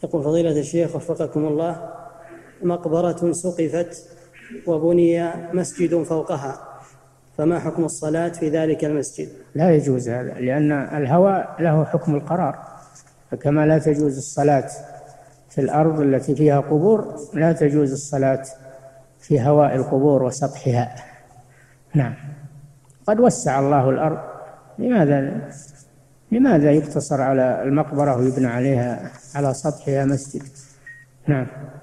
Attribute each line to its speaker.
Speaker 1: يقول فضيلة الشيخ وفقكم الله: مقبرة سقفت وبني مسجد فوقها، فما حكم الصلاة في ذلك المسجد؟
Speaker 2: لا يجوز هذا، لأن الهواء له حكم القرار، فكما لا تجوز الصلاة في الأرض التي فيها قبور، لا تجوز الصلاة في هواء القبور وسطحها. نعم. قد وسع الله الأرض، لماذا يقتصر على المقبرة ويبنى عليها على سطحها مسجد؟ نعم.